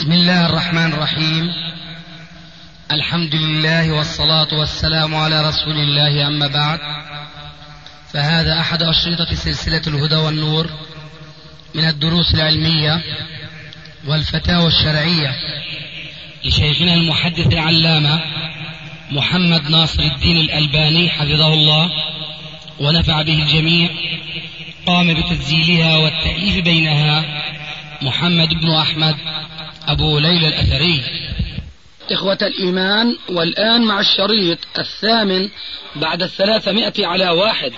بسم الله الرحمن الرحيم. الحمد لله والصلاة والسلام على رسول الله، أما بعد، فهذا أحد أشرطة سلسلة الهدى والنور من الدروس العلمية والفتاوى الشرعية لشيخنا المحدث العلامة محمد ناصر الدين الألباني حفظه الله ونفع به الجميع. قام بتسجيلها والتأليف بينها محمد بن أحمد أبو ليلى الأثري. إخوة الإيمان، والآن مع الشريط الثامن بعد 300 على 1.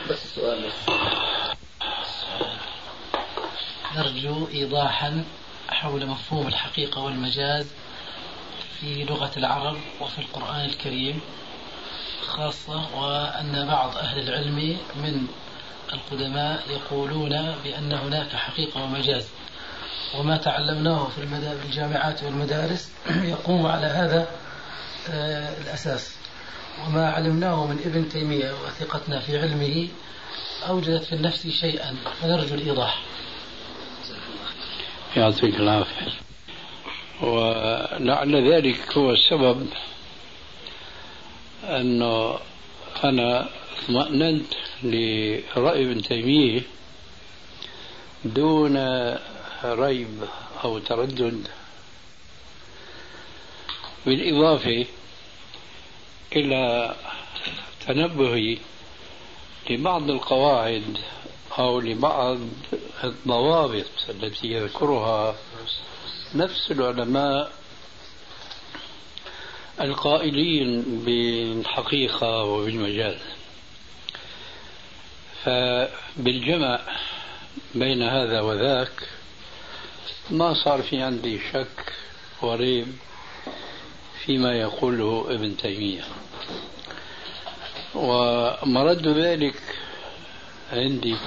نرجو إيضاحا حول مفهوم الحقيقة والمجاز في لغة العرب وفي القرآن الكريم خاصة، وأن بعض أهل العلم من القدماء يقولون بأن هناك حقيقة ومجاز، وما تعلمناه في الجامعات والمدارس يقوم على هذا الأساس، وما علمناه من ابن تيمية وثقتنا في علمه أوجدت في النفس شيئا، فنرجو الإيضاح. يعطيك العافية. ولعل ذلك هو السبب أنه أنا اطمأننت لرأي ابن تيمية دون ريب أو تردد، بالإضافة إلى تنبهي لبعض القواعد أو لبعض الضوابط التي يذكرها نفس العلماء القائلين بالحقيقة وبالمجاز. فبالجمع بين هذا وذاك ما صار في عندي شك وريب فيما يقوله ابن تيمية، ومرد ذلك عندي،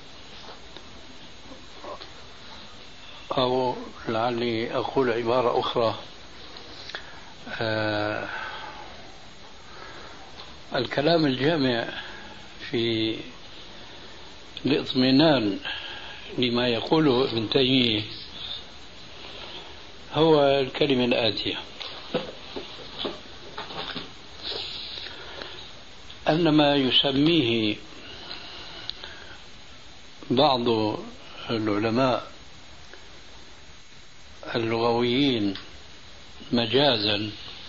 أو لعلي أقول عبارة أخرى، الكلام الجامع في الاطمئنان لما يقوله ابن تيمية هو الكلمة الآتية: أن ما يسميه بعض العلماء اللغويين مجازا،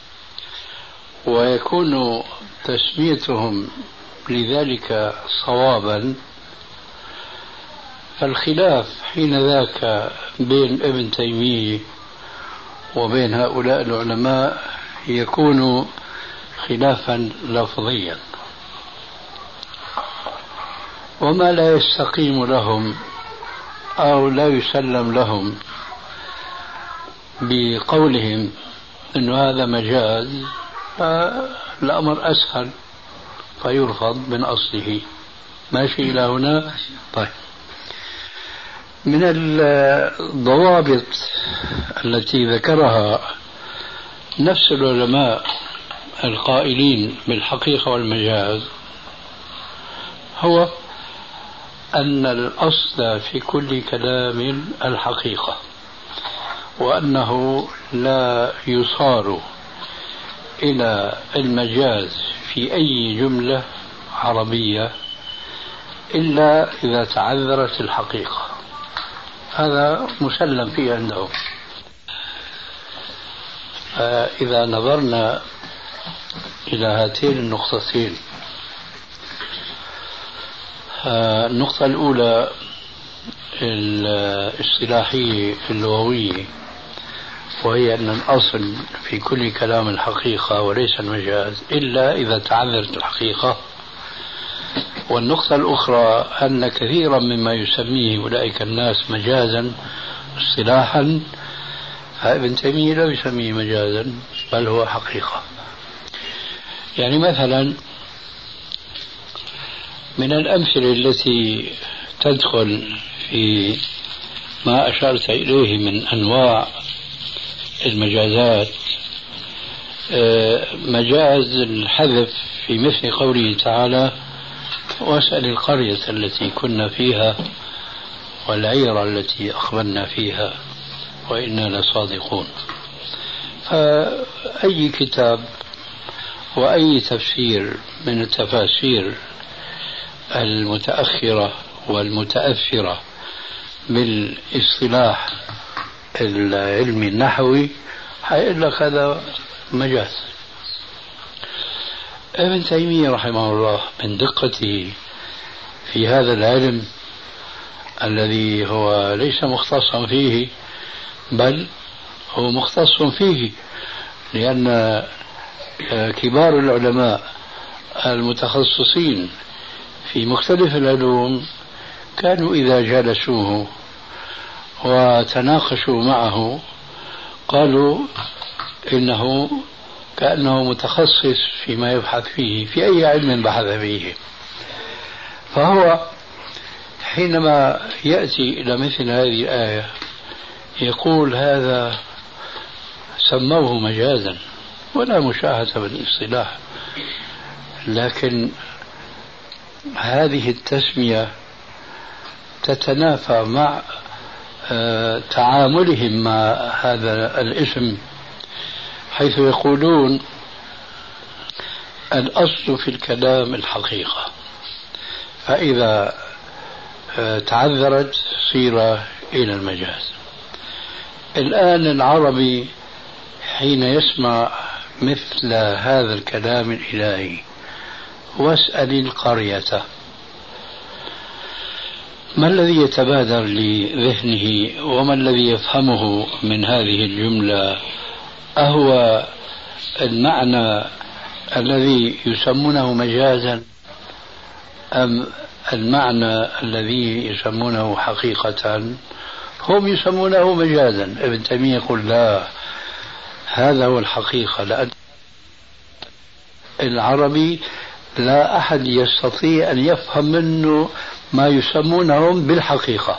ويكون تسميتهم لذلك صوابا، فالخلاف حين ذاك بين ابن تيمية وبين هؤلاء العلماء يكون خلافا لفظيا، وما لا يستقيم لهم أو لا يسلم لهم بقولهم أن هذا مجاز، فالأمر أسهل فيرفض من أصله. ماشي إلى هنا؟ طيب. من الضوابط التي ذكرها نفس العلماء القائلين بالحقيقة والمجاز هو أن الأصل في كل كلام الحقيقة، وأنه لا يصار إلى المجاز في أي جملة عربية إلا إذا تعذرت الحقيقة. هذا مسلم فيه عندهم. إذا نظرنا إلى هاتين النقطتين، النقطة الأولى الاصطلاحية اللغوية، وهي أن الأصل في كل كلام الحقيقة وليس المجاز إلا إذا تعذرت الحقيقة. والنقطة الأخرى أن كثيرا مما يسميه أولئك الناس مجازا اصطلاحا، ابن تيمية لا يسميه مجازا بل هو حقيقة. يعني مثلا من الأمثلة التي تدخل في ما أشرت إليه من أنواع المجازات مجاز الحذف في مثل قوله تعالى: واسأل القرية التي كنا فيها والعير التي أقبلنا فيها وإنا لصادقون. فأي كتاب وأي تفسير من التفاسير المتأخرة والمتأثرة بالاصطلاح العلمي النحوي حيقول لك هذا مجاز. ابن تيمية رحمه الله من دقته في هذا العلم الذي هو ليس مختصا فيه بل هو مختص فيه، لأن كبار العلماء المتخصصين في مختلف العلوم كانوا إذا جالسوه وتناقشوا معه قالوا إنه كأنه متخصص فيما يبحث فيه في أي علم بحث فيه. فهو حينما يأتي إلى مثل هذه الآية يقول هذا سموه مجازا ولا مشاهدة بالاصطلاح، لكن هذه التسمية تتنافى مع تعاملهم مع هذا الاسم، حيث يقولون الأصل في الكلام الحقيقة، فإذا تعذرت صير إلى المجاز. الآن العربي حين يسمع مثل هذا الكلام الإلهي واسأل القرية، ما الذي يتبادر لذهنه وما الذي يفهمه من هذه الجملة؟ أهو المعنى الذي يسمونه مجازا أم المعنى الذي يسمونه حقيقة؟ هم يسمونه مجازا. ابن تيمية يقول لا، هذا هو الحقيقة، لأن العربي لا أحد يستطيع أن يفهم منه ما يسمونهم بالحقيقة،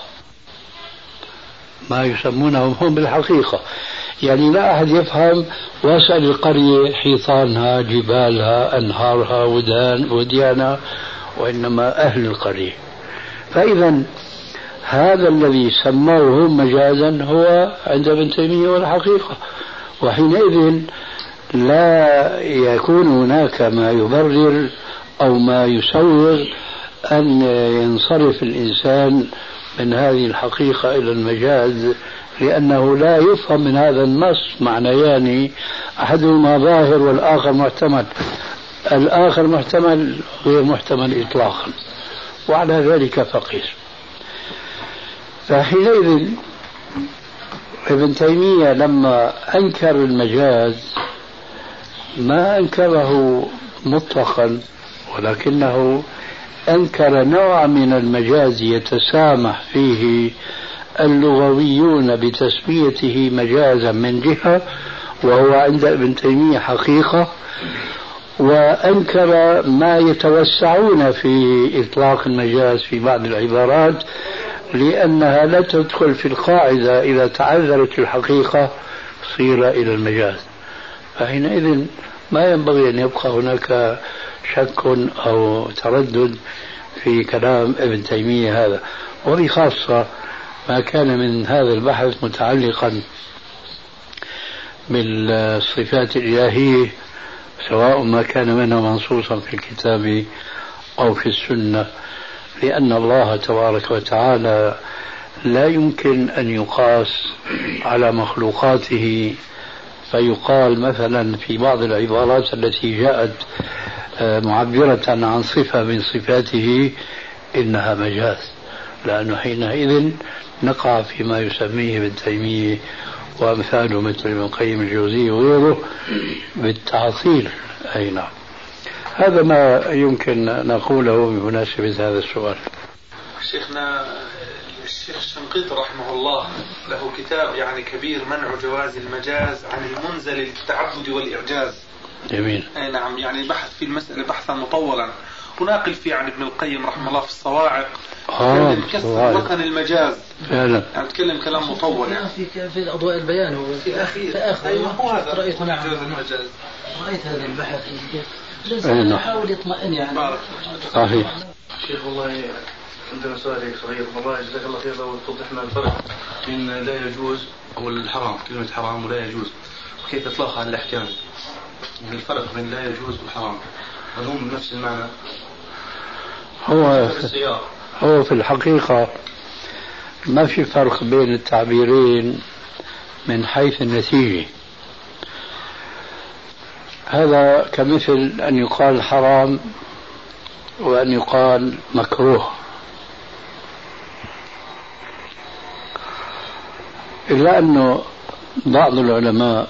ما يسمونهم هم بالحقيقة. يعني لا أحد يفهم واسأل القرية حيطانها جبالها أنهارها وديانها، وإنما أهل القرية. فإذا هذا الذي سموه مجازا هو عند ابن تيمية والحقيقة، وحينئذ لا يكون هناك ما يبرر أو ما يسوغ أن ينصرف الإنسان من هذه الحقيقة إلى المجاز، لأنه لا يفهم من هذا النص معنيان، أحدهما ظاهر والآخر محتمل. الآخر محتمل غير محتمل إطلاقا، وعلى ذلك فقيس. فحينئذ ابن تيمية لما أنكر المجاز ما أنكره مطلقا، ولكنه أنكر نوع من المجاز يتسامح فيه اللغويون بتسميته مجازا من جهة، وهو عند ابن تيمية حقيقة، وأنكر ما يتوسعون في إطلاق المجاز في بعض العبارات لأنها لا تدخل في القاعدة إذا تعذرت الحقيقة صير إلى المجاز. فحينئذ ما ينبغي أن يبقى هناك شك أو تردد في كلام ابن تيمية هذا، وبخاصة ما كان من هذا البحث متعلقا بالصفات الإلهية، سواء ما كان منها منصوصا في الكتاب أو في السنة، لأن الله تبارك وتعالى لا يمكن أن يقاس على مخلوقاته، فيقال مثلا في بعض العبارات التي جاءت معبرة عن صفة من صفاته إنها مجاز، لأنه حينئذ نقع فيما يسميه ابن تيمية وأمثاله مثل ابن القيم الجوزي وغيره بالتعطيل. أي نعم، هذا ما يمكن نقوله بمناسبة هذا السؤال. شيخنا الشيخ الشنقيطي رحمه الله له كتاب يعني كبير منع جواز المجاز عن المنزل للتعبد والإعجاز. جميل. أي نعم، يعني بحث في المسألة بحثا مطولا، وناقل فيه عن ابن القيم رحمه الله في الصواعق كسر مكان المجاز فعلا، يعني تكلم كلام مطول يعني في أضواء البيان هو في الأخير. أيوة هو هذا رأيت المجاز. رأيت هذا البحث لازم يحاول يطمئن يعني. صحيح. شيخ والله عندنا سؤال صغير، والله جزاك الله خير لو توضح لنا الفرق بين لا يجوز أو الحرام، كلمة حرام ولا يجوز، كيف إطلاقها عن الأحكام من الفرق بين لا يجوز والحرام؟ هل هم نفس المعنى؟ هو في الحقيقة ما في فرق بين التعبيرين من حيث النتيجة. هذا كمثل أن يقال حرام وأن يقال مكروه، إلا أنه بعض العلماء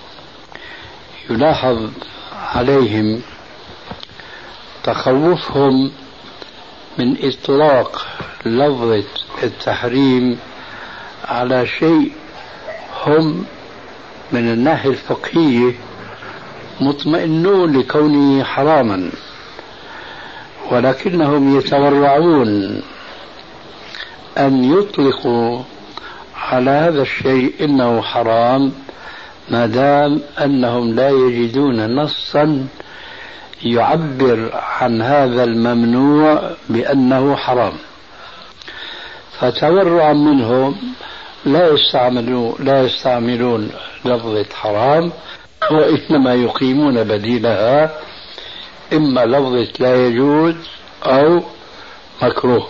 يلاحظ عليهم تخوفهم من إطلاق لفظة التحريم على شيء هم من الناحية الفقهية مطمئنون لكونه حراما، ولكنهم يتورعون أن يطلقوا على هذا الشيء إنه حرام ما دام أنهم لا يجدون نصا يعبر عن هذا الممنوع بأنه حرام، فتورعا منهم لا يستعملون لفظة حرام، وإنما يقيمون بديلها إما لفظة لا يجوز أو مكروه.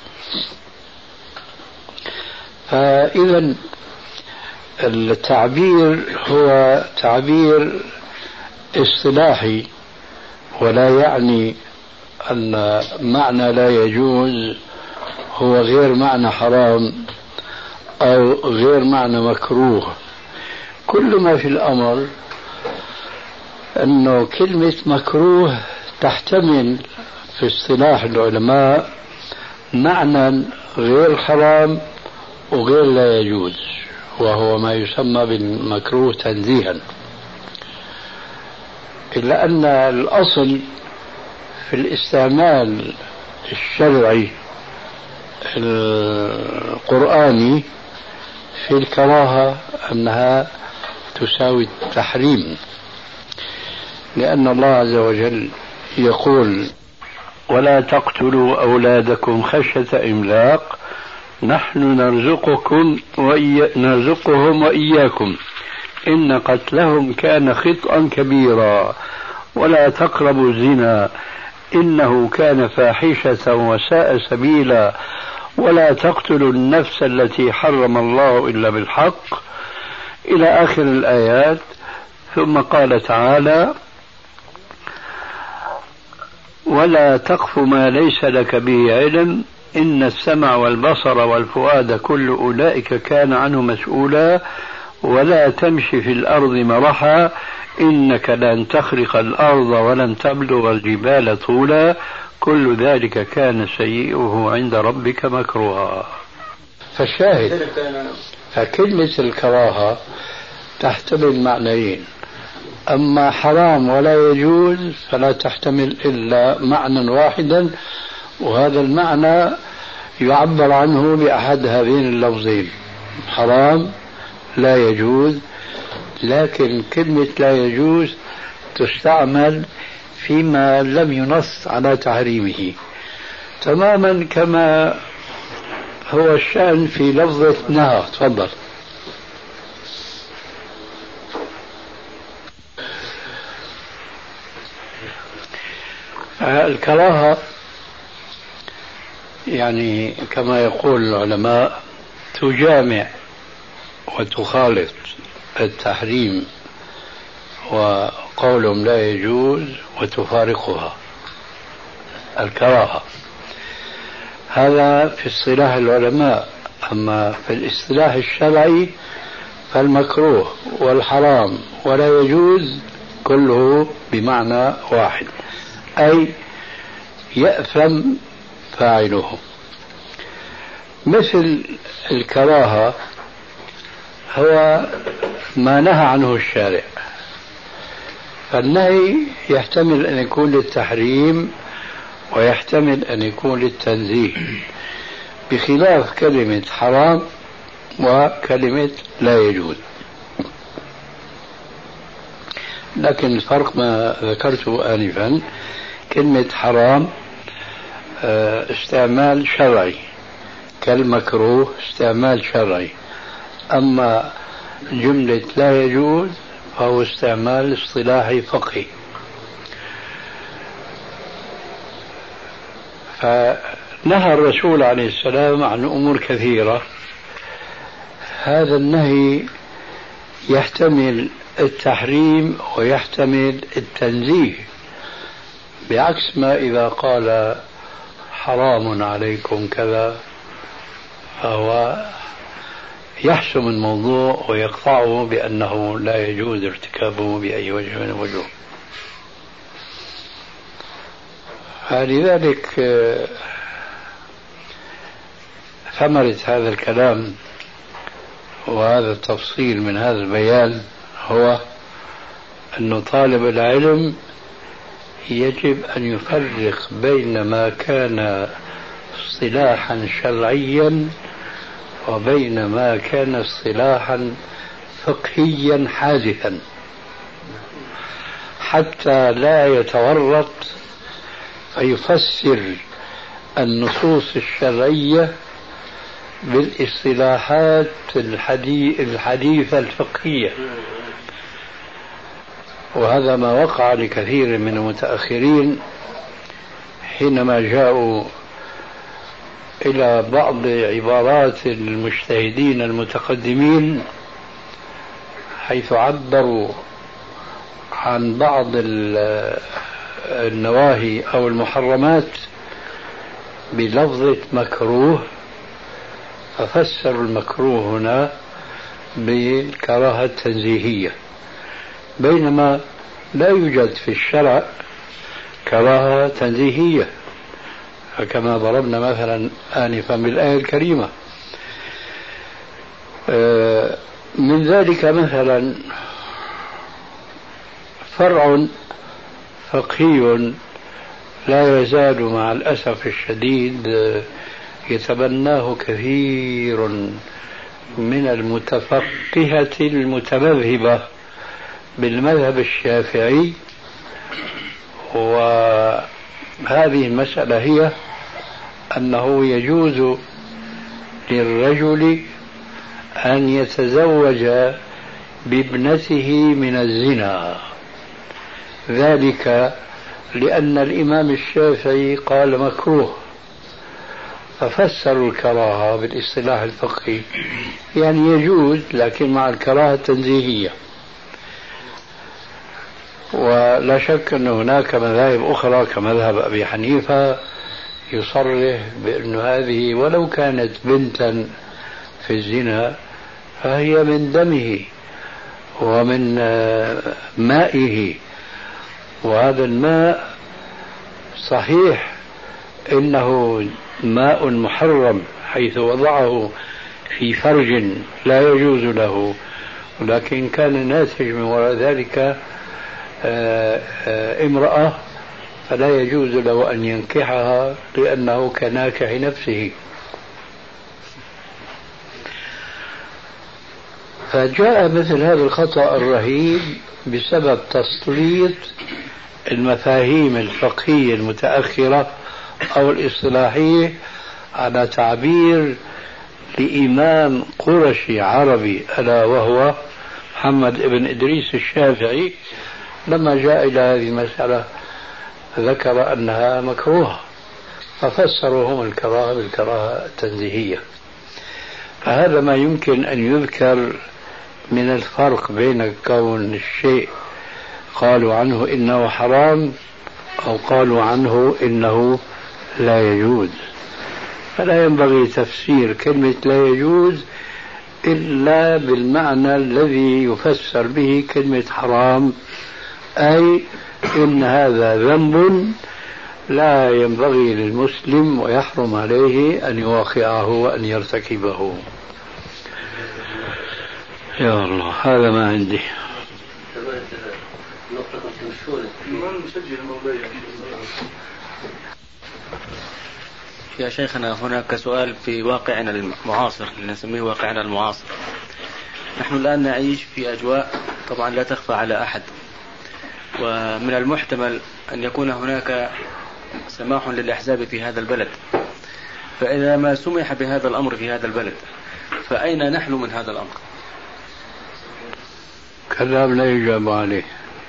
فإذا التعبير هو تعبير اصطلاحي، ولا يعني أن معنى لا يجوز هو غير معنى حرام أو غير معنى مكروه. كل ما في الأمر أنه كلمة مكروه تحتمل في اصطلاح العلماء معنى غير حرام وغير لا يجوز، وهو ما يسمى بالمكروه تنزيها. إلا أن الأصل في الاستعمال الشرعي القرآني في الكراهة أنها تساوي التحريم، لأن الله عز وجل يقول: ولا تقتلوا أولادكم خشية إملاق نحن نرزقهم وإياكم إن قتلهم كان خطأ كبيرا ولا تقربوا الزنا إنه كان فاحشة وساء سبيلا ولا تقتلوا النفس التي حرم الله إلا بالحق إلى آخر الآيات. ثم قال تعالى: ولا تقف ما ليس لك به علم إن السمع والبصر والفؤاد كل أولئك كان عنه مسؤولا ولا تمشي في الأرض مرحا إنك لن تخرق الأرض ولن تبلغ الجبال طولا كل ذلك كان سيئه عند ربك مكروها. فالشاهد فكلمة الكراهة تحتمل معنيين: أما حرام ولا يجوز فلا تحتمل إلا معنى واحدا، وهذا المعنى يعبر عنه بأحد هذين اللفظين: حرام لا يجوز. لكن كلمة لا يجوز تستعمل فيما لم ينص على تحريمه، تماما كما هو الشأن في لفظة نهى. تفضل. الكراهة يعني كما يقول العلماء تجامع وتخالط التحريم وقولهم لا يجوز وتفارقها. الكراهة هذا في اصطلاح العلماء، أما في الاصطلاح الشرعي فالمكروه والحرام ولا يجوز كله بمعنى واحد، أي يأثم فاعله. مثل الكراهة هو ما نهى عنه الشارع، فالنهي يحتمل أن يكون للتحريم ويحتمل أن يكون للتنزيه، بخلاف كلمة حرام وكلمة لا يجوز. لكن الفرق ما ذكرته آنفا: كلمة حرام استعمال شرعي، كالمكروه استعمال شرعي، أما جملة لا يجوز فهو استعمال اصطلاحي فقهي. فنهى الرسول عليه السلام عن أمور كثيرة. هذا النهي يحتمل التحريم ويحتمل التنزيه، بعكس ما إذا قال حرام عليكم كذا فهو يحسم الموضوع ويقطعه بأنه لا يجوز ارتكابه بأي وجه من الوجوه. فلذلك ثمرة هذا الكلام وهذا التفصيل من هذا البيان هو أن طالب العلم يجب أن يفرق بين ما كان اصطلاحا شرعيا وبين ما كان اصطلاحا فقهيا حادثا، حتى لا يتورط فيفسر النصوص الشرعية بالاصطلاحات الحديثة الفقهية. وهذا ما وقع لكثير من المتأخرين حينما جاءوا إلى بعض عبارات المجتهدين المتقدمين، حيث عبروا عن بعض النواهي أو المحرمات بلفظة مكروه، ففسروا المكروه هنا بالكراهة التنزيهية، بينما لا يوجد في الشرع كراهة تنزيهية، كما ضربنا مثلا آنفا بالآية الكريمة. من ذلك مثلا فرع فقهي لا يزال مع الأسف الشديد يتبناه كثير من المتفقهة المتمذهبة بالمذهب الشافعي، وهذه المسألة هي أنه يجوز للرجل أن يتزوج بابنته من الزنا، ذلك لأن الإمام الشافعي قال مكروه، ففسروا الكراهة بالاصطلاح الفقهي يعني يجوز لكن مع الكراهة التنزيهية. ولا شك أن هناك مذاهب أخرى كمذهب أبي حنيفة يصرح بأن هذه ولو كانت بنتا في الزنا فهي من دمه ومن مائه، وهذا الماء صحيح إنه ماء محرم حيث وضعه في فرج لا يجوز له، ولكن كان ناتج من وراء ذلك امرأة فلا يجوز له أن ينكحها لأنه كناكح نفسه. فجاء مثل هذا الخطأ الرهيب بسبب تسليط المفاهيم الفقهية المتأخرة أو الاصطلاحية على تعبير لإمام قرشي عربي ألا وهو محمد بن إدريس الشافعي، لما جاء إلى هذه المسألة ذكر أنها مكروهة، ففسروا هم الكراهة بالكراهة التنزيهية. فهذا ما يمكن أن يذكر من الفرق بين كون الشيء قالوا عنه إنه حرام أو قالوا عنه إنه لا يجوز. فلا ينبغي تفسير كلمة لا يجوز إلا بالمعنى الذي يفسر به كلمة حرام، أي إن هذا ذنب لا ينبغي للمسلم ويحرم عليه أن يواقعه وأن يرتكبه. يا الله هذا ما عندي. يا شيخنا هناك سؤال في واقعنا المعاصر اللي نسميه واقعنا المعاصر. نحن الآن نعيش في أجواء طبعا لا تخفى على أحد، ومن المحتمل أن يكون هناك سماح للأحزاب في هذا البلد، فإذا ما سمح بهذا الأمر في هذا البلد فأين نحن من هذا الأمر؟ كلام لا يجاب عليه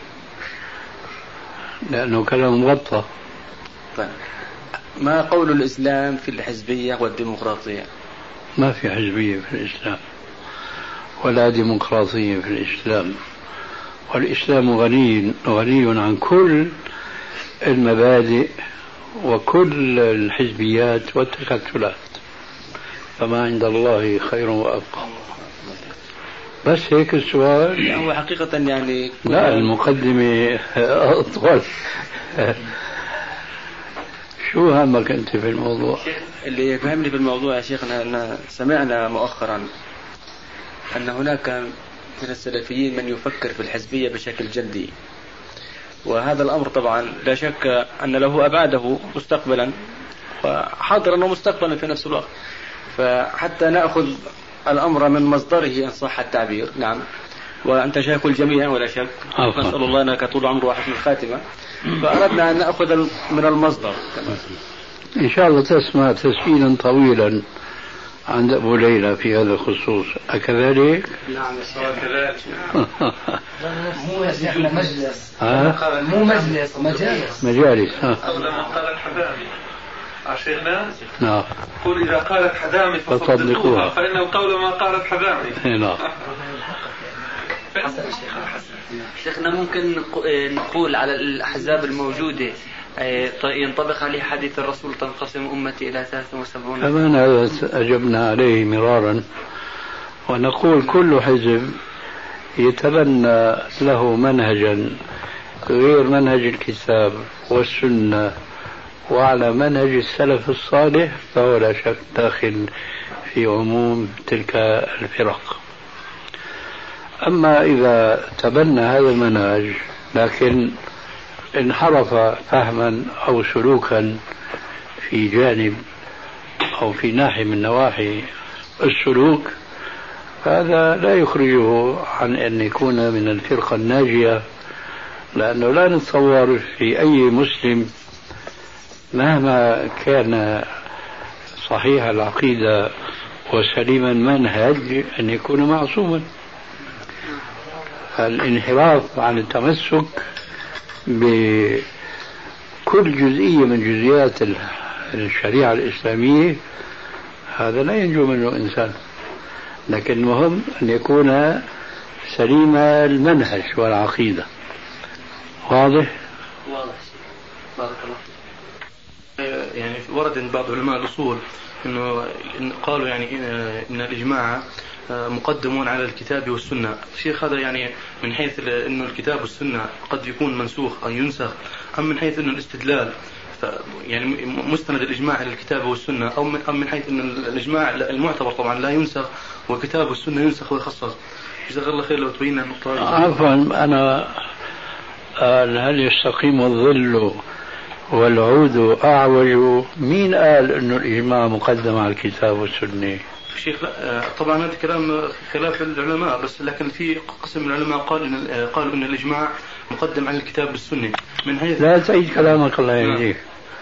لأنه كلام مغطى. طيب ما قول الإسلام في الحزبية والديمقراطية؟ ما في حزبية في الإسلام ولا ديمقراطية في الإسلام، والإسلام غني عن كل المبادئ وكل الحزبيات والتكتلات، فما عند الله خير وأبقى. بس هيك السؤال. هو حقيقة يعني لا المقدمة أطول. شو همك أنت في الموضوع؟ اللي يفهمني في الموضوع يا شيخنا أن سمعنا مؤخرا أن هناك من السلفيين من يفكر في الحزبية بشكل جدي، وهذا الأمر طبعا لا شك أن له أبعاده مستقبلا وحاضرا ومستقبلا في نفس الوقت، فحتى نأخذ الأمر من مصدره إن صح التعبير. نعم، وأنت شايف الجميع ولا شك، نسأل الله أنك طول عمره وحسن الخاتمة، فأردنا أن نأخذ من المصدر. إن شاء الله تسمع تسجيلا طويلا عند أبو ليلى في هذا الخصوص، أكذلك؟ نعم كذلك. مو مجلس، مو مجلس، مجالس. أو لما قال الحدامي شيخنا، نعم، قل إذا قالت حدامي فصدقوها فإنه قول ما قالت حدامي. نعم. شيخنا ممكن نقول على الأحزاب الموجودة ينطبق عليه حديث الرسول تنقسم أمتي إلى 73؟ كمان هذا أجبنا عليه مرارا، ونقول كل حزب يتبنى له منهجا غير منهج الكتاب والسنة وعلى منهج السلف الصالح فهو لا شك داخل في عموم تلك الفرق. أما إذا تبنى هذا المنهج لكن انحرف فهما أو سلوكا في جانب أو في ناحية من نواحي السلوك، فهذا لا يخرجه عن أن يكون من الفرقة الناجية، لأنه لا نتصور في أي مسلم مهما كان صحيح العقيدة وسليم المنهج أن يكون معصوما. الانحراف عن التمسك بكل جزئية من جزئيات الشريعة الإسلامية هذا لا ينجو منه إنسان، لكن المهم أن يكون سليم المنهج والعقيدة. واضح؟ واضح. بارك الله. يعني ورد عند بعض علماء الأصول إنه قالوا يعني إن الإجماع مقدمون على الكتاب والسنة. شيخ هذا يعني من حيث إنه الكتاب والسنة قد يكون منسوخ أو ينسخ، أم من حيث إنه الاستدلال يعني مستند الإجماع على الكتاب والسنة، أو من حيث إنه الإجماع المعتبر طبعا لا ينسخ والكتاب والسنة ينسخ ويخصص؟ جزاك الله خير لو تبين النقطة. عفوا أنا هل يستقيم الظل والعود أعوج؟ مين قال إنه الإجماع مقدم على الكتاب والسنة؟ شيخ طبعا هذا كلام خلاف العلماء، بس لكن في قسم من العلماء قالوا إن الإجماع مقدم على الكتاب والسنة. من حيث لا تعيد كلامك الله يهديك.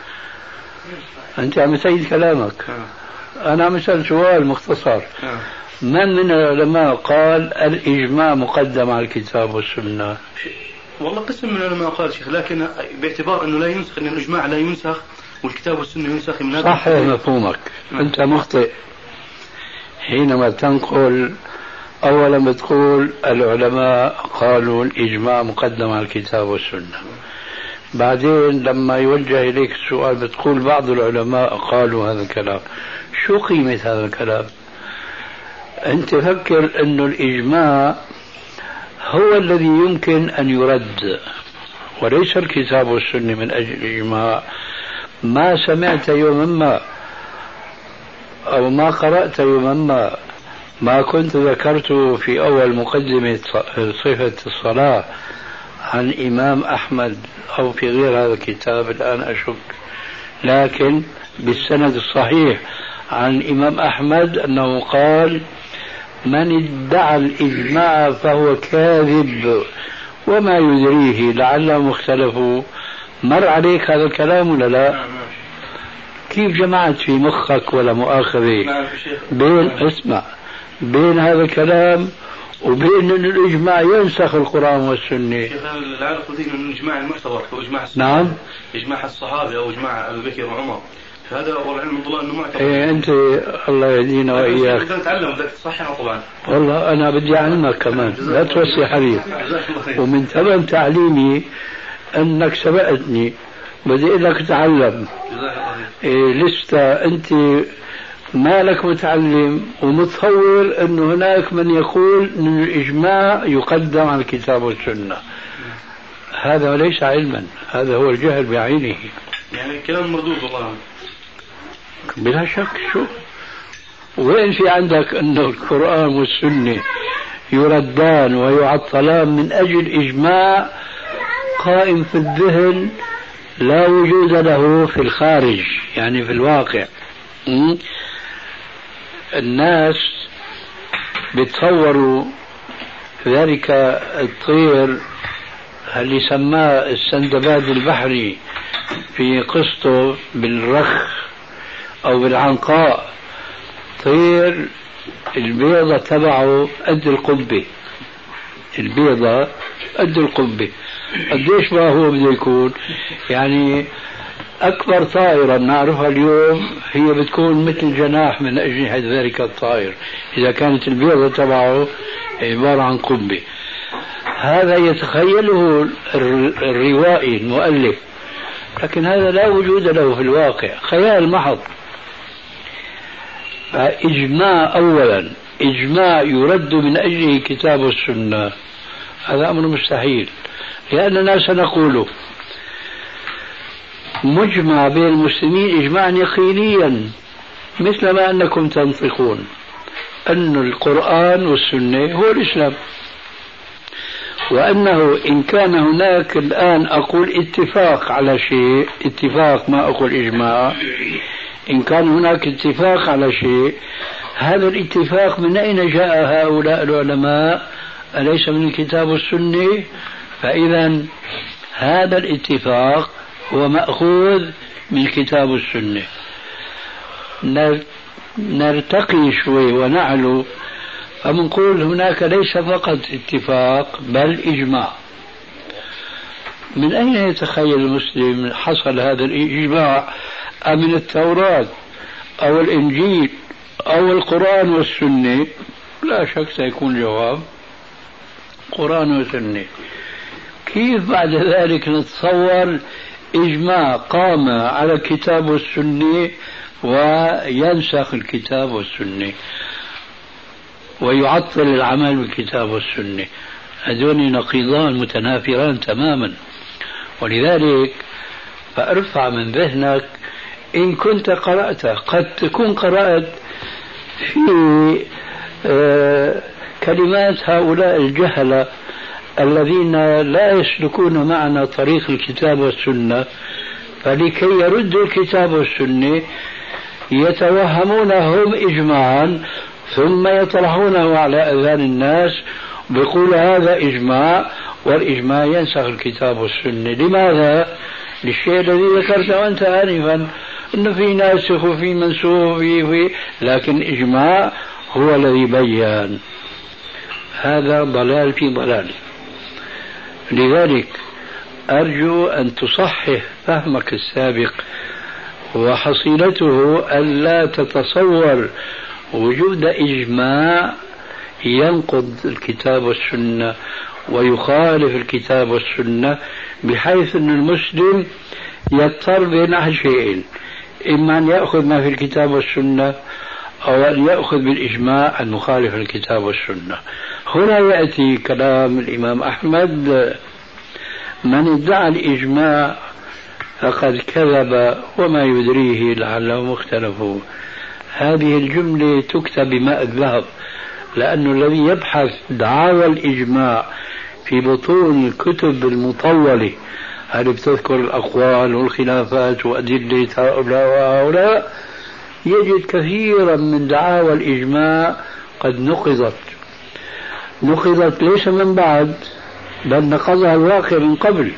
أنت عم تعيد كلامك. أنا عم أسأل سؤال مختصر. من العلماء قال الإجماع مقدم على الكتاب والسنة؟ والله قسم من العلماء قال شيخ، لكن باعتبار أنه لا ينسخ، أن الإجماع لا ينسخ والكتاب والسنة ينسخ من هذا. صح مفهومك. أنت مخطئ حينما تنقل. أولا بتقول العلماء قالوا الإجماع مقدم على الكتاب والسنة، بعدين لما يوجه إليك السؤال بتقول بعض العلماء قالوا هذا الكلام. شو قيمة هذا الكلام؟ أنت فكر أنه الإجماع هو الذي يمكن أن يرد وليس الكتاب والسنة. من أجل الإجماع ما سمعت يوما ما أو ما قرأت يوما ما كنت ذكرت في أول مقدمة صفة الصلاة عن إمام أحمد أو في غير هذا الكتاب الآن أشك، لكن بالسند الصحيح عن الإمام أحمد أنه قال من ادعى الإجماع فهو كاذب وما يدريه لعلهم اختلفوا. مر عليك هذا الكلام ولا لا؟ كيف جمعت في مخك ولا مؤاخذة بين هذا الكلام وبأن الإجماع ينسخ القرآن والسنة. لعل قلت أن الإجماع المعتبر هو إجماع نعم إجماع الصحابة أو إجماع أبي بكر وعمر، فهذا والعلم من الله أنه معتبر. إيه أنت الله يهدينا وإياك. بدنا نتعلم بدك تصحح طبعا. والله أنا بدي أعلمك كمان لا توسي حبيب. ومن ثمن تعليمي أنك سبقتني بدي أقول لك تعلم. إيه لسه أنت مالك متعلم ومتصور أن هناك من يقول أن الإجماع يقدم على الكتاب والسنة. هذا ليس علما، هذا هو الجهل بعينه. يعني كلام مردود والله بلا شك. شو وين في عندك أن القرآن والسنة يردان ويعطلان من أجل إجماع قائم في الذهن لا وجود له في الخارج، يعني في الواقع. الناس بيتصوروا ذلك الطير اللي سماه السندباد البحري في قصته بالرخ أو بالعنقاء، طير البيضة تبعه قد القبة، البيضة قد القبة. قديش ما هو بده يكون؟ يعني أكبر طائرة نعرفها اليوم هي بتكون مثل جناح من أجنحة ذلك الطائر إذا كانت البيضة تبعه عبارة عن قبة. هذا يتخيله الروائي المؤلف، لكن هذا لا وجود له في الواقع، خيال محض. إجماع أولا، إجماع يرد من أجله كتاب السنة، هذا أمر مستحيل، لأننا سنقوله مجمع بين المسلمين إجماعا يقينيا مثل ما أنكم تنطقون أن القرآن والسنة هو الإسلام، وأنه إن كان هناك الآن أقول اتفاق على شيء، اتفاق ما أقول إجماع، إن كان هناك اتفاق على شيء، هذا الاتفاق من أين جاء هؤلاء العلماء؟ أليس من الكتاب والسنة؟ فإذا هذا الاتفاق هو مأخوذ من الكتاب والسنة. نرتقي شوي ونعلو فمنقول هناك ليس فقط اتفاق بل إجماع. من أين يتخيل المسلم حصل هذا الإجماع؟ أمن التوراة أو الإنجيل أو القرآن والسنة؟ لا شك سيكون جواب قرآن وسنة. كيف بعد ذلك نتصور إجماع قام على الكتاب والسنة وينسخ الكتاب والسنة ويعطل العمل بالكتاب والسنة؟ هذون نقيضان متنافران تماما. ولذلك فارفع من ذهنك إن كنت قرأت، قد تكون قرأت في كلمات هؤلاء الجهلة الذين لا يسلكون معنا طريق الكتاب والسنة، فلكي يردوا الكتاب والسنة يتوهمونهم إجماعا ثم يطرحونه على أذهان الناس ويقول هذا إجماع، والإجماع ينسخ الكتاب والسنة. لماذا؟ للشيء الذي ذكرته أنت آنفا، أنه في ناسخ وفي منسوخ وفي لكن إجماع هو الذي بيان. هذا ضلال في ضلال. لذلك أرجو أن تصحح فهمك السابق، وحصيلته ألا تتصور وجود إجماع ينقض الكتاب والسنة ويخالف الكتاب والسنة، بحيث أن المسلم يضطر بين أحد شيئين: إما أن يأخذ ما في الكتاب والسنة أو أن يأخذ بالإجماع المخالف للكتاب والسنة. هنا يأتي كلام الإمام أحمد: من ادعى الإجماع فقد كذب وما يدريه لعلهم اختلفوا. هذه الجملة تكتب بماء الذهب، لأن الذي يبحث دعاوى الإجماع في بطون الكتب المطولة هذه بتذكر الأقوال والخلافات وأدلة هؤلاء وهؤلاء، يجد كثيرا من دعاوى الإجماع قد نقضت ليس من بعد بل نقضها الواقع من قبل.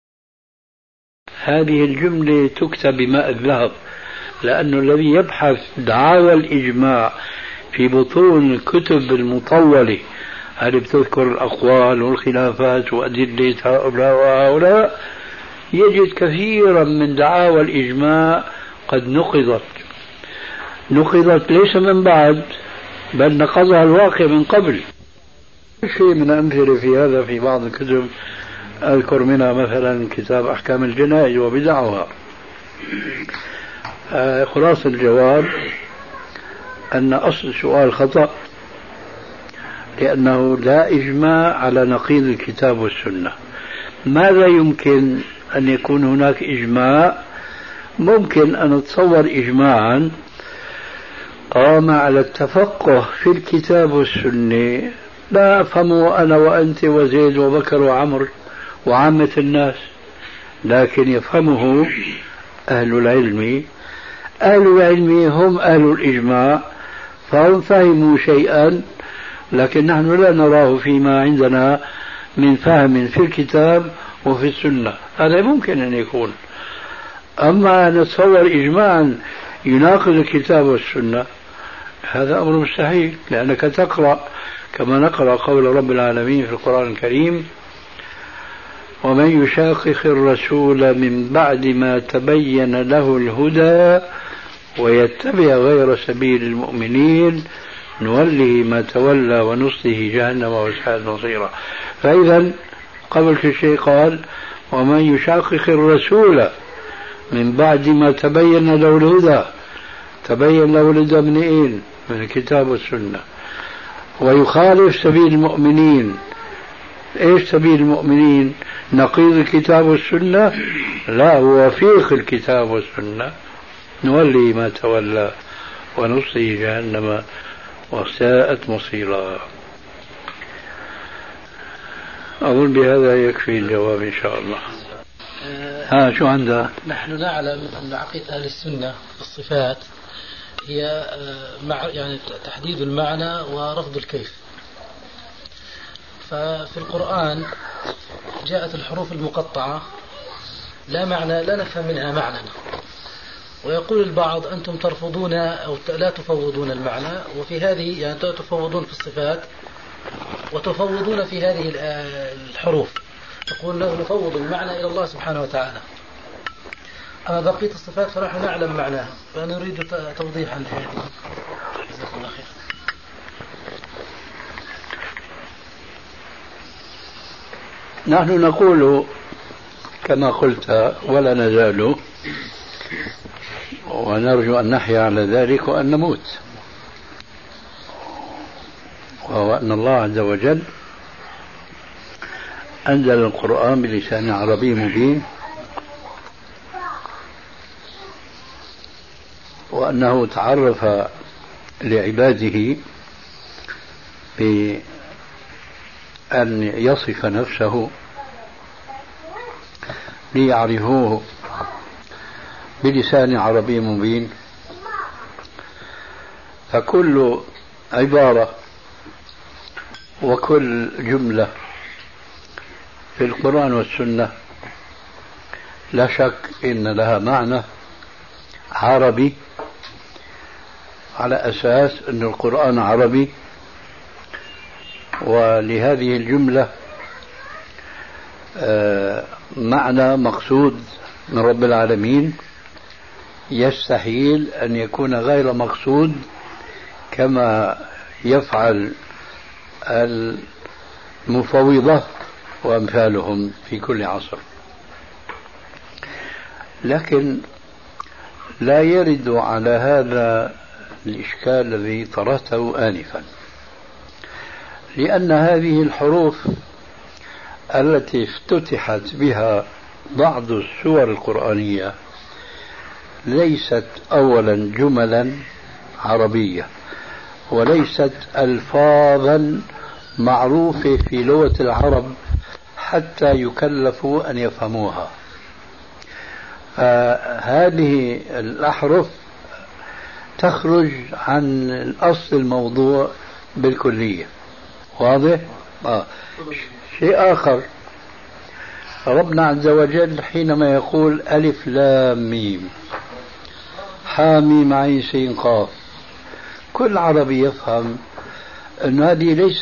هذه الجملة تكتب بماء الذهب، لأن الذي يبحث دعاوى الإجماع في بطون الكتب المطولة هل بتذكر الأقوال والخلافات وأدلة هؤلاء وهؤلاء، يجد كثيرا من دعاوى الإجماع قد نقضت ليس من بعد، بل نقضها الواقع من قبل. شيء من أمثلة في هذا في بعض الكتب، أذكر منها مثلا كتاب أحكام الجنائز وبدعها. خلاص الجواب أن أصل السؤال خطأ، لأنه لا إجماع على نقيض الكتاب والسنة. ماذا يمكن أن يكون هناك إجماع؟ ممكن أن نتصور إجماعا قام على التفقه في الكتاب والسنة، لا أفهمه أنا وأنت وزيد وبكر وعمر وعامة الناس، لكن يفهمه أهل العلم. أهل العلم هم أهل الإجماع، فهم فهموا شيئا لكن نحن لا نراه فيما عندنا من فهم في الكتاب وفي السنة. هذا ممكن أن يكون. أما نتصور إجماعا يناقض الكتاب والسنة، هذا أمر مستحيل، لأنك تقرأ كما نقرأ قول رب العالمين في القرآن الكريم: ومن يشاقق الرسول من بعد ما تبين له الهدى ويتبع غير سبيل المؤمنين نوله ما تولى ونصله جهنم وساءت مصيرا. فإذا قبل كل شيء قال: ومن يشاقق الرسول من بعد ما تبين له الهدى. تبين له الهدى من إيه؟ من الكتاب والسنة. ويخالف سبيل المؤمنين. إيش سبيل المؤمنين؟ نقيض الكتاب والسنة؟ لا، هو وفيق الكتاب والسنة. نولي ما تولى ونصله جهنم وساءت مصيرا. أظن بهذا يكفي الجواب إن شاء الله. شو عندها؟ نحن نعلم أن عقيدة أهل السنة في الصفات هي يعني تحديد المعنى ورفض الكيف. ففي القرآن جاءت الحروف المقطعة لا معنى، لا نفهم منها معنى، ويقول البعض أنتم ترفضون أو لا تفوضون المعنى، وفي هذه يعني تفوضون في الصفات وتفوضون في هذه الحروف، يقول نفوض المعنى إلى الله سبحانه وتعالى. أما بقية الصفات فنحن نعلم معناها، فنريد توضيحا لهذه. جزاكم الله خير. نحن نقول كما قلت ولا نزال، ونرجو أن نحيا على ذلك وأن نموت، وهو أن الله عز وجل أنزل القرآن بلسان عربي مبين، وأنه تعرف لعباده بأن يصف نفسه ليعرفوه بلسان عربي مبين. فكل عبارة وكل جملة في القرآن والسنة لا شك إن لها معنى عربي، على أساس أن القرآن عربي، ولهذه الجملة معنى مقصود من رب العالمين يستحيل أن يكون غير مقصود كما يفعل المفوضة وأمثالهم في كل عصر. لكن لا يرد على هذا الإشكال الذي طرحته آنفا، لأن هذه الحروف التي افتتحت بها بعض السور القرآنية ليست أولا جملا عربية، وليست ألفاظا معروفة في لغة العرب حتى يكلفوا أن يفهموها. هذه الأحرف تخرج عن الأصل الموضوع بالكلية. واضح؟ شيء آخر، ربنا عز وجل حينما يقول ألف لام ميم حاميم عين سين قاف، كل عربي يفهم أن هذه ليست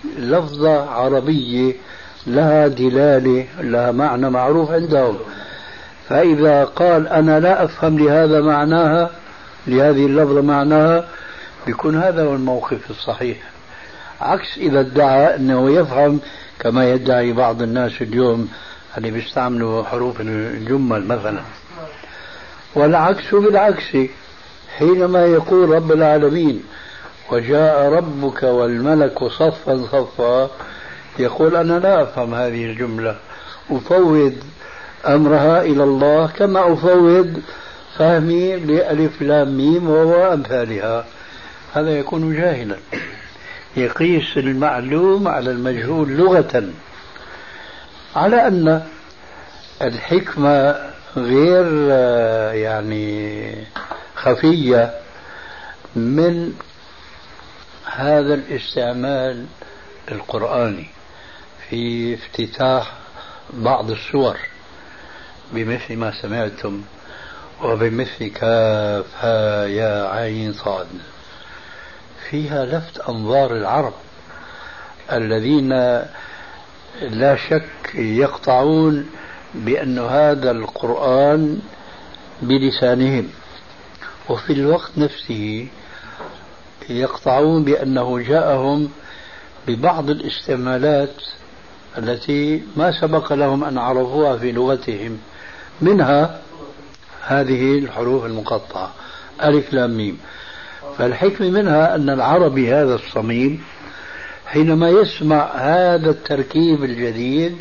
لفظة عربية لها دلالة، لها معنى معروف عندهم، فإذا قال أنا لا أفهم لهذا معناها، لهذه اللفظة معناها، بيكون هذا هو الموقف الصحيح. عكس إذا ادعى أنه يفهم كما يدعي بعض الناس اليوم اللي بيستعملوا حروف الجمل مثلا. والعكس بالعكس، حينما يقول رب العالمين وجاء ربك والملك صفا صفا، يقول أنا لا أفهم هذه الجملة، أفوض أمرها إلى الله كما أفوض فهمي لألف لام ميم وهو أمثالها. هذا يكون جاهلا، يقيس المعلوم على المجهول لغة، على أن الحكمة غير يعني خفية من هذا الاستعمال القرآني في افتتاح بعض السور بمثل ما سمعتم، وبمثل كاف ها يا عين صاد، فيها لفت أنظار العرب الذين لا شك يقطعون بأن هذا القرآن بلسانهم، وفي الوقت نفسه يقطعون بأنه جاءهم ببعض الاستعمالات التي ما سبق لهم أن عرفوها في لغتهم، منها هذه الحروف المقطعة ألف لام ميم. فالحكمة منها أن العربي هذا الصميم حينما يسمع هذا التركيب الجديد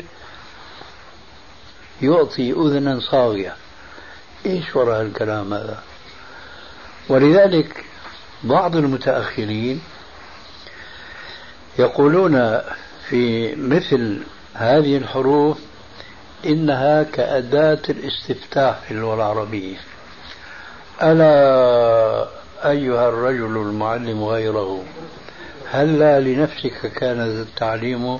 يعطي أذنا صاغية، إيش وراء الكلام هذا؟ ولذلك بعض المتأخرين يقولون في مثل هذه الحروف إنها كأداة الاستفتاح في اللغة العربية. ألا أيها الرجل المعلم غيره، هلا لنفسك كان التعليم،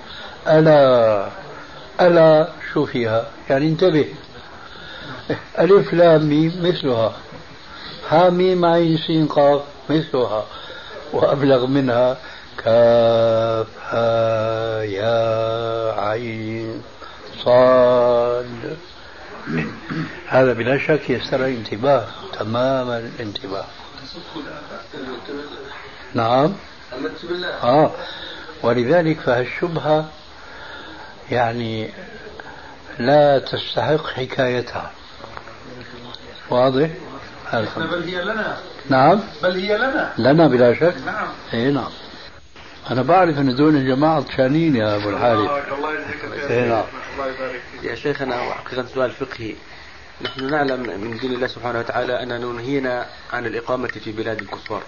ألا شو فيها؟ يعني انتبه. ألف لام ميم مثلها، ها ميم عين سين قاف مثلها، وأبلغ منها كاف ها يا عين صاد. هذا بلا شك يستدعي انتباه، تمام الانتباه. نعم. ولذلك فهالشبهة يعني لا تستحق حكايتها. واضح؟ بل هي لنا. نعم. بل هي لنا. لنا بلا شك. نعم. اي نعم. أنا بعرف أن دون الجماعة طشانين يا أبو الحارث. الله يجزيك خير. الله يبارك فيك. يا شيخنا حقيقة سؤال فقهي. نحن نعلم من دين الله سبحانه وتعالى أننا ننهينا عن الإقامة في بلاد الكفار،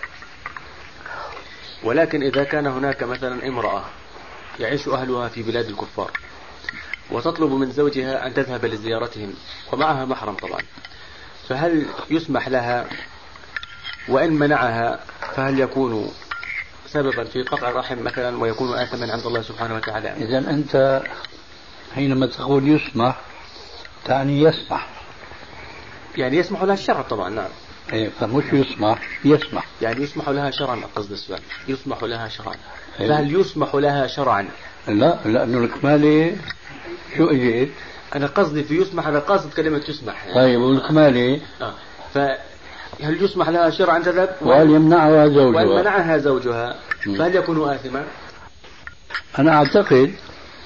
ولكن إذا كان هناك مثلا امرأة يعيش أهلها في بلاد الكفار وتطلب من زوجها أن تذهب لزيارتهم ومعها محرم طبعا، فهل يسمح لها؟ وإن منعها فهل يكون سببا في قطع الرحم مثلا ويكون آثما عند الله سبحانه وتعالى؟ إذا أنت حينما تقول يسمح تعني يسمح، يعني يسمح لها الشرع طبعا. نعم. إيه، فمش يسمح يعني يسمح لها شرعا. قصد السؤال يسمح لها شرعا. فهل يسمح لها شرعا؟ لا، لأنه الكمالة شو اجيت؟ أنا قصدي في يسمح، أنا قاصد كلمة يسمح يعني. طيب والكمالة فهل يسمح لها شرعا تذهب؟ وهل يمنعها زوجها؟ وهل منعها زوجها فهل يكون آثما؟ أنا أعتقد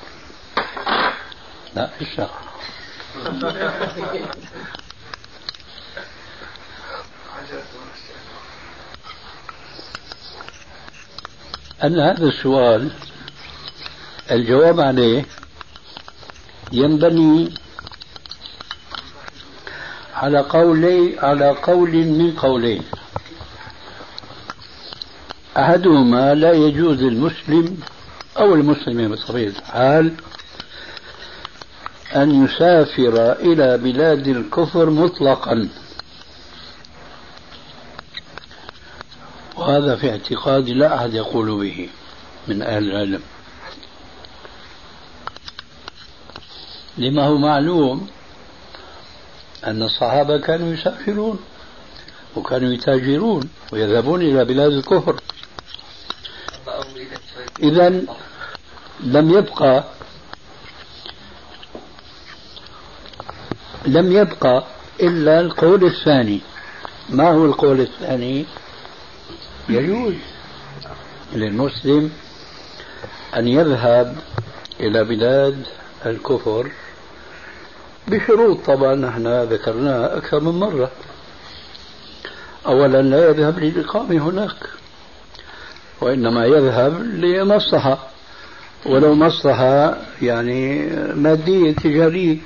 لا الشرع. أن هذا السؤال الجواب عليه ينبني على قول من قولين. أحدهما لا يجوز للمسلم أو المسلمين بطبيعة الحال أن يسافر إلى بلاد الكفر مطلقا، وهذا في اعتقادي لا أحد يقول به من أهل العلم، لما هو معلوم أن الصحابة كانوا يسافرون وكانوا يتاجرون ويذهبون إلى بلاد الكفر. إذن لم يبقى إلا القول الثاني. ما هو القول الثاني؟ يجوز للمسلم أن يذهب إلى بلاد الكفر بشروط طبعا نحن ذكرناها أكثر من مرة. أولا لا يذهب للإقامة هناك، وإنما يذهب لمصلحة، ولو مصلحة يعني مادية تجارية،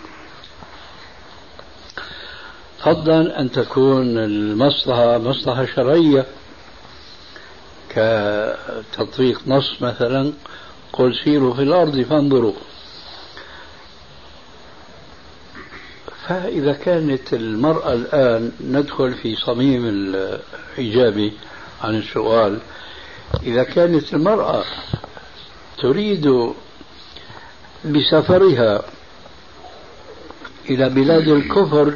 فضلا أن تكون المصلحة مصلحة شرعية كتطبيق نص مثلا قل سيروا في الأرض فانظروا. فإذا كانت المرأة الآن ندخل في صميم الإجابة عن السؤال، إذا كانت المرأة تريد بسفرها إلى بلاد الكفر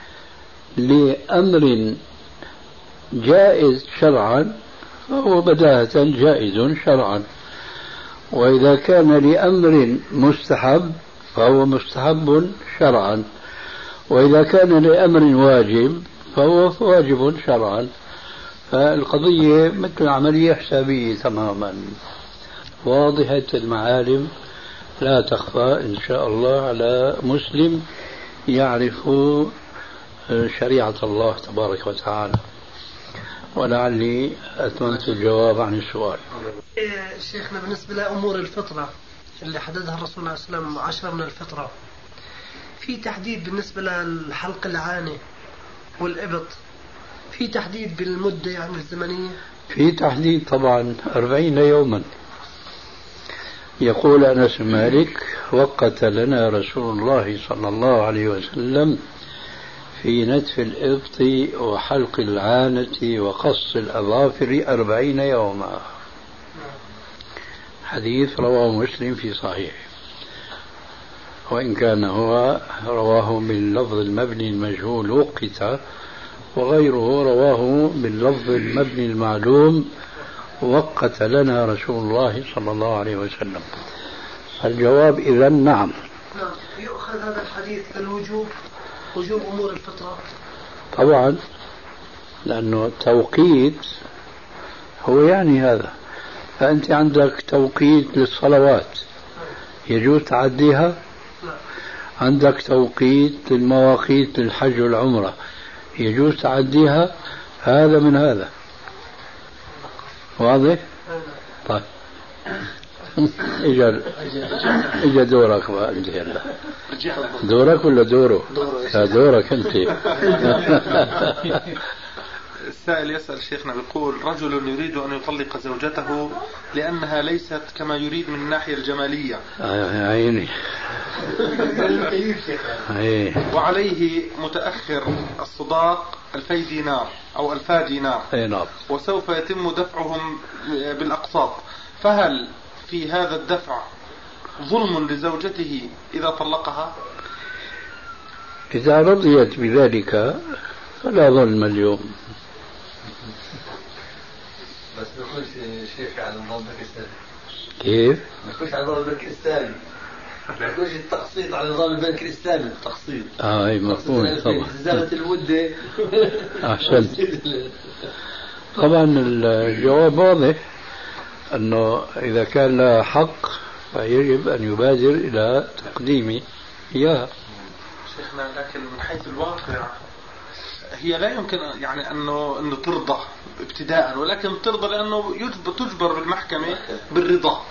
لأمر جائز شرعا فهو بداهة جائز شرعا، وإذا كان لأمر مستحب فهو مستحب شرعا، وإذا كان لأمر واجب فهو واجب شرعا. فالقضية مثل عملية حسابية تماما واضحة المعالم، لا تخفى إن شاء الله على مسلم يعرف شريعة الله تبارك وتعالى. ولعلي أتممت الجواب عن السؤال. شيخنا بالنسبة لأمور الفطرة اللي حددها الرسول صلى الله عليه وسلم 10 من الفطرة، في تحديد بالنسبة للحلق العانة والإبط؟ في تحديد بالمدة يعني الزمنية؟ في تحديد طبعا 40 يوما. يقول أنس بن مالك وقت لنا رسول الله صلى الله عليه وسلم في نتف الإبط وحلق العانة وقص الأظافر 40 يوما. حديث رواه مسلم في صحيح، وإن كان هو رواه باللفظ المبني المجهول وقت، وغيره رواه باللفظ المبني المعلوم وقت لنا رسول الله صلى الله عليه وسلم. الجواب إذا نعم. يؤخذ هذا الحديث للوجوب، وجوب أمور الفطرة طبعا، لأنه التوقيت هو يعني هذا. فأنت عندك توقيت للصلوات يجوز تعديها، عندك توقيت للمواقيت للحج والعمرة يجوز تعديها، هذا من هذا. واضح؟ طيب اجا دورك بقى انت. هلا دورك ولا دوره؟ لا دورك انت. السائل يسأل شيخنا بيقول رجل يريد أن يطلق زوجته لأنها ليست كما يريد من الناحية الجمالية. عيني. وعليه متأخر الصداق 2000 دينار أو 2000 دينار، وسوف يتم دفعهم بالأقساط، فهل في هذا الدفع ظلم لزوجته إذا طلقها؟ إذا رضيت بذلك فلا ظلم اليوم. بس نخش شيخ على نظام باكستاني. كيف؟ نخش على نظام البنك الإسلامي، نخش التقسيط على نظام البنك الإسلامي، التقسيط. أي مفهوم طبعا. زادت المدة. أحسنت. طبعا الجواب واضح، أنه إذا كان لها حق فيجب أن يبادر إلى تقديمه إياها. شيخنا لكن من حيث الواقع هي لا يمكن يعني أنه ترضى ابتداء، ولكن ترضى لأنه تجبر بالمحكمة بالرضا.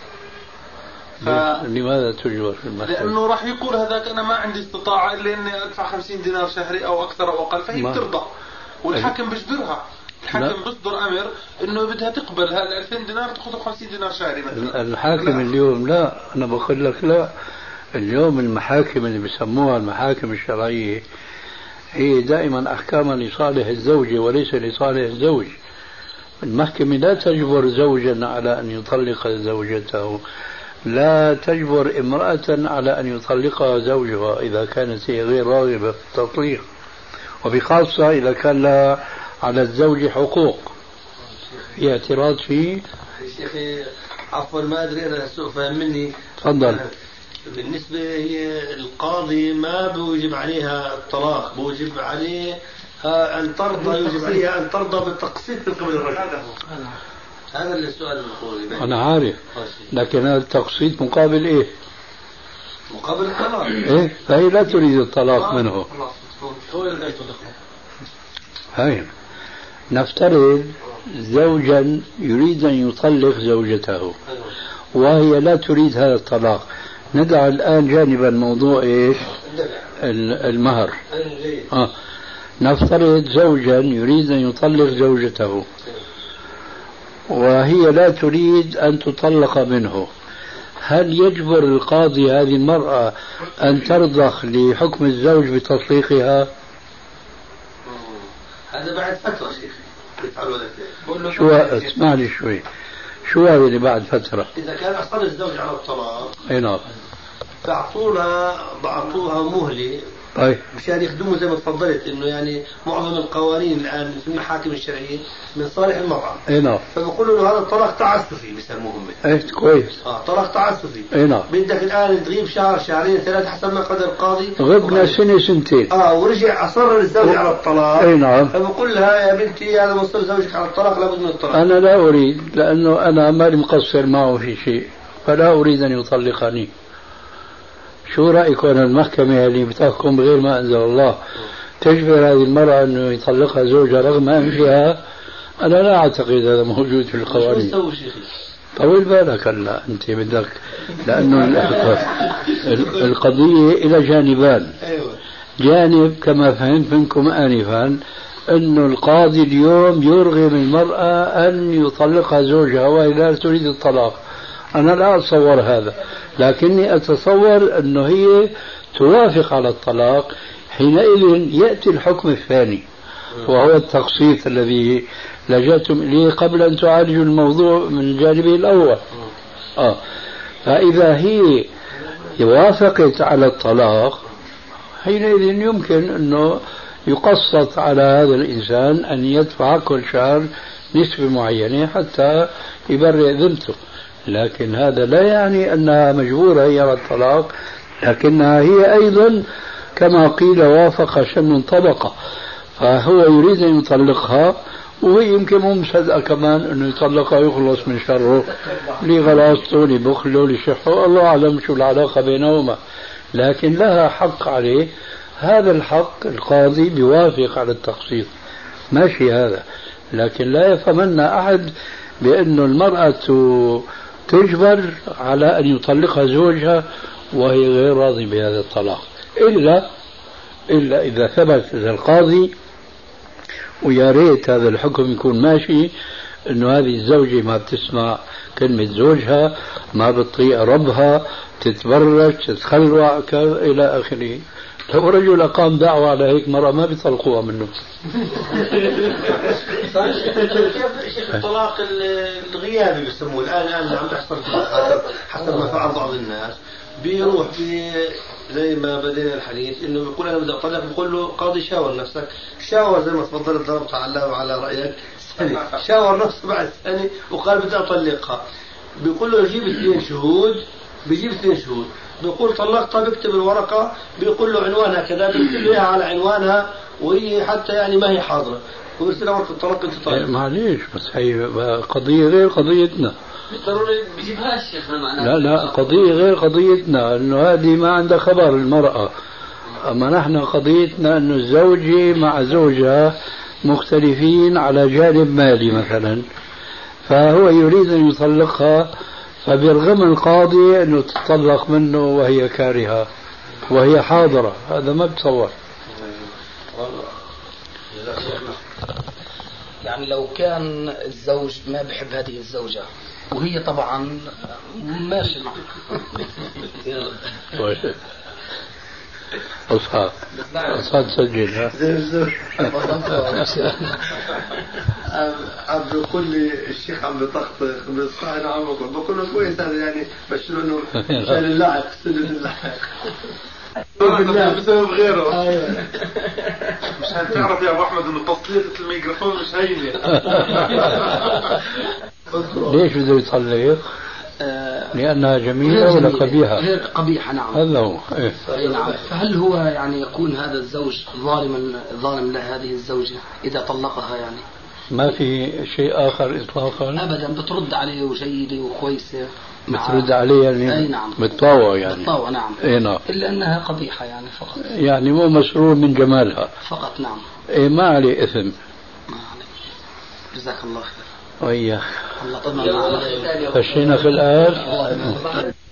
لماذا تجبر في المحكمة؟ لأنه راح يقول هذاك أنا ما عندي استطاعة إلا أني أدفع 50 دينار شهري أو أكثر أو أقل، فهي بترضى والحاكم بيجبرها. الحاكم بيصدر أمر إنه بدها تقبل هال 2000 دينار تأخذ 50 دينار شهري مثلا. الحاكم اليوم لا، أنا بقول لك لا، اليوم المحاكم اللي بيسموها المحاكم الشرعية هي دائما أحكام لصالح الزوجة وليس لصالح الزوج. المحكمة لا تجبر زوجا على أن يطلق زوجته، لا تجبر امرأة على أن يطلقها زوجها إذا كانت هي غير راغبة في التطليق، وبخاصة إذا كان لها على الزوج حقوق في اعتراض فيه. شيخي عفوا ما أدري أنا سوء فهم مني، تفضل. بالنسبة هي القاضي ما بوجب عليها الطلاق، بوجب عليه أن ترضى، يوجب عليها أن ترضى بالتقسيط من قبل الرجل. هذا السؤال المقول. أنا عارف، لكن هذا التقسيط مقابل إيه؟ مقابل الطلاق. إيه؟ فهي لا تريد الطلاق منه. هو اللي يطلقها. هاي نفترض زوجا يريد أن يطلق زوجته وهي لا تريد هذا الطلاق. ندع الآن جانبا موضوع إيش؟ المهر. نفترض زوجا يريد أن يطلق زوجته وهي لا تريد أن تطلق منه، هل يجبر القاضي هذه المرأة أن ترضخ لحكم الزوج بتطليقها؟ هذا بعد فترة شيخ. شو اسمع لي شوي، شو هذا اللي بعد فترة؟ إذا كان أصر الزوج على الطلاق أي نعم بعطوها مهلة. طيب مشان يخدموا زي ما تفضلت انه يعني معظم القوانين الان في المحاكم الشرعيه من صالح المراه. اي نعم. فبقولوا له هذا الطلاق تعسفي بيسموه هم. ايه كويس. طلاق تعسفي. اي نعم. بدك الان تغيب شهر شهرين ثلاثه حسب ما قدر القاضي. غبنا سنه سنتين. ورجع اصر الزوج على الطلاق. اي نعم. فبقول لها يا بنتي هذا مصر زوجك على الطلاق لابد من الطلاق. انا لا اريد، لانه انا مالي مقصر معه في شيء، فلا اريد ان يطلقني. شو رأيكم المحكمة اللي بتحكم بغير ما أنزل الله تجبر هذه المرأة أنه يطلقها زوجها رغم أنفها؟ أنا لا أعتقد هذا موجود في القوانين. طول بالك هلا أنت بدك، لأنه القضية إلى جانبان. جانب كما فهمت منكم آنفا أنه القاضي اليوم يرغم المرأة أن يطلقها زوجها وهي لا تريد الطلاق. أنا لا أتصور هذا، لكني أتصور أنه هي توافق على الطلاق. حينئذ يأتي الحكم الثاني وهو التقسيط الذي لجأتم إليه قبل أن تعالجوا الموضوع من جانبه الأول. فإذا هي وافقت على الطلاق حينئذ يمكن أنه يقسط على هذا الإنسان أن يدفع كل شهر نسبة معينة حتى يبرئ ذمته. لكن هذا لا يعني أنها مجبورة هي على الطلاق، لكنها هي أيضا كما قيل وافق شن طبقة، فهو يريد أن يطلقها وهي يمكن مو مصدقة كمان أنه يطلقها يخلص من شره لغلاصته لبخله لشحه، الله أعلم شو العلاقة بينهما، لكن لها حق عليه. هذا الحق القاضي بيوافق على التقسيط، ماشي هذا. لكن لا يفهمن أحد بأن المرأة تجبر على أن يطلقها زوجها وهي غير راضي بهذا الطلاق، إلا إذا ثبت إذا القاضي، ويا ريت هذا الحكم يكون ماشي، إنه هذه الزوجة ما بتسمع كلمة زوجها، ما بتطيق ربها، تتبرج تتخلع إلى آخره. لو رجل أقام دعوة على هيك مرة ما بيطلقوها منه. شيخ الطلاق الغيابي بيسموه الآن عم تحصل حسب ما فعل بعض الناس، بيروح زي ما بدينا الحديث انه بيقول انا بدي اطلق، بقول له قاضي شاور نفسك، شاور زي ما تفضلت ضربت على الله وعلى رايك سنه، شاور نفسه بعد سنه وقال بدي اطلقها، بيقول له جيب 2 شهود، بيجيب 2 شهود، بيقول طلقتها، بيكتب الورقه، بيقول له عنوانها كذا، بيكتب اياها على عنوانها وهي حتى يعني ما هي حاضره، وبرسل ورقه الطلاق انت طالق. معليش بس هي قضيه غير قضيتنا. ضروري بيجيبهاش شيخنا معنا. لا قضية غير قضيتنا، انه هذه ما عندها خبر المرأة. اما نحن قضيتنا انه الزوجة مع زوجها مختلفين على جانب مالي مثلا، فهو يريد ان يطلقها، فبيرغم القاضي انه تطلق منه وهي كارهة وهي حاضرة. هذا ما بتصور. يعني لو كان الزوج ما بحب هذه الزوجة وهي طبعا ماشي أصحاب تسجل عم بيقول لي الشيخ عم بيطخطخ بالصحن، عم بقول له كويس هذا يعني بشر انه مشان اللعق سنة اللعق بسبب غيره. مشان تعرف يا ابو احمد انه تسليطة الميكروفون مش هينة. ليش بده يطلق؟ لأنها جميلة ولا قبيحة؟ غير قبيحة نعم. هذا هو. أي نعم. فهل هو يعني يكون هذا الزوج ظالم لهذه الزوجة إذا طلقها يعني؟ ما في شيء آخر إطلاقا؟ أبدا، بترد عليه وجيدة وكويسة. بترد عليه يعني؟ أي نعم. بالطاوة يعني؟ بالطاوة نعم. أي نعم. إلا أنها قبيحة يعني فقط. يعني مو مسرور من جمالها فقط نعم. إيه ما عليه إثم. ما عليه. جزاك الله خير. وياك. الله طمنا. خشينا في الآيات.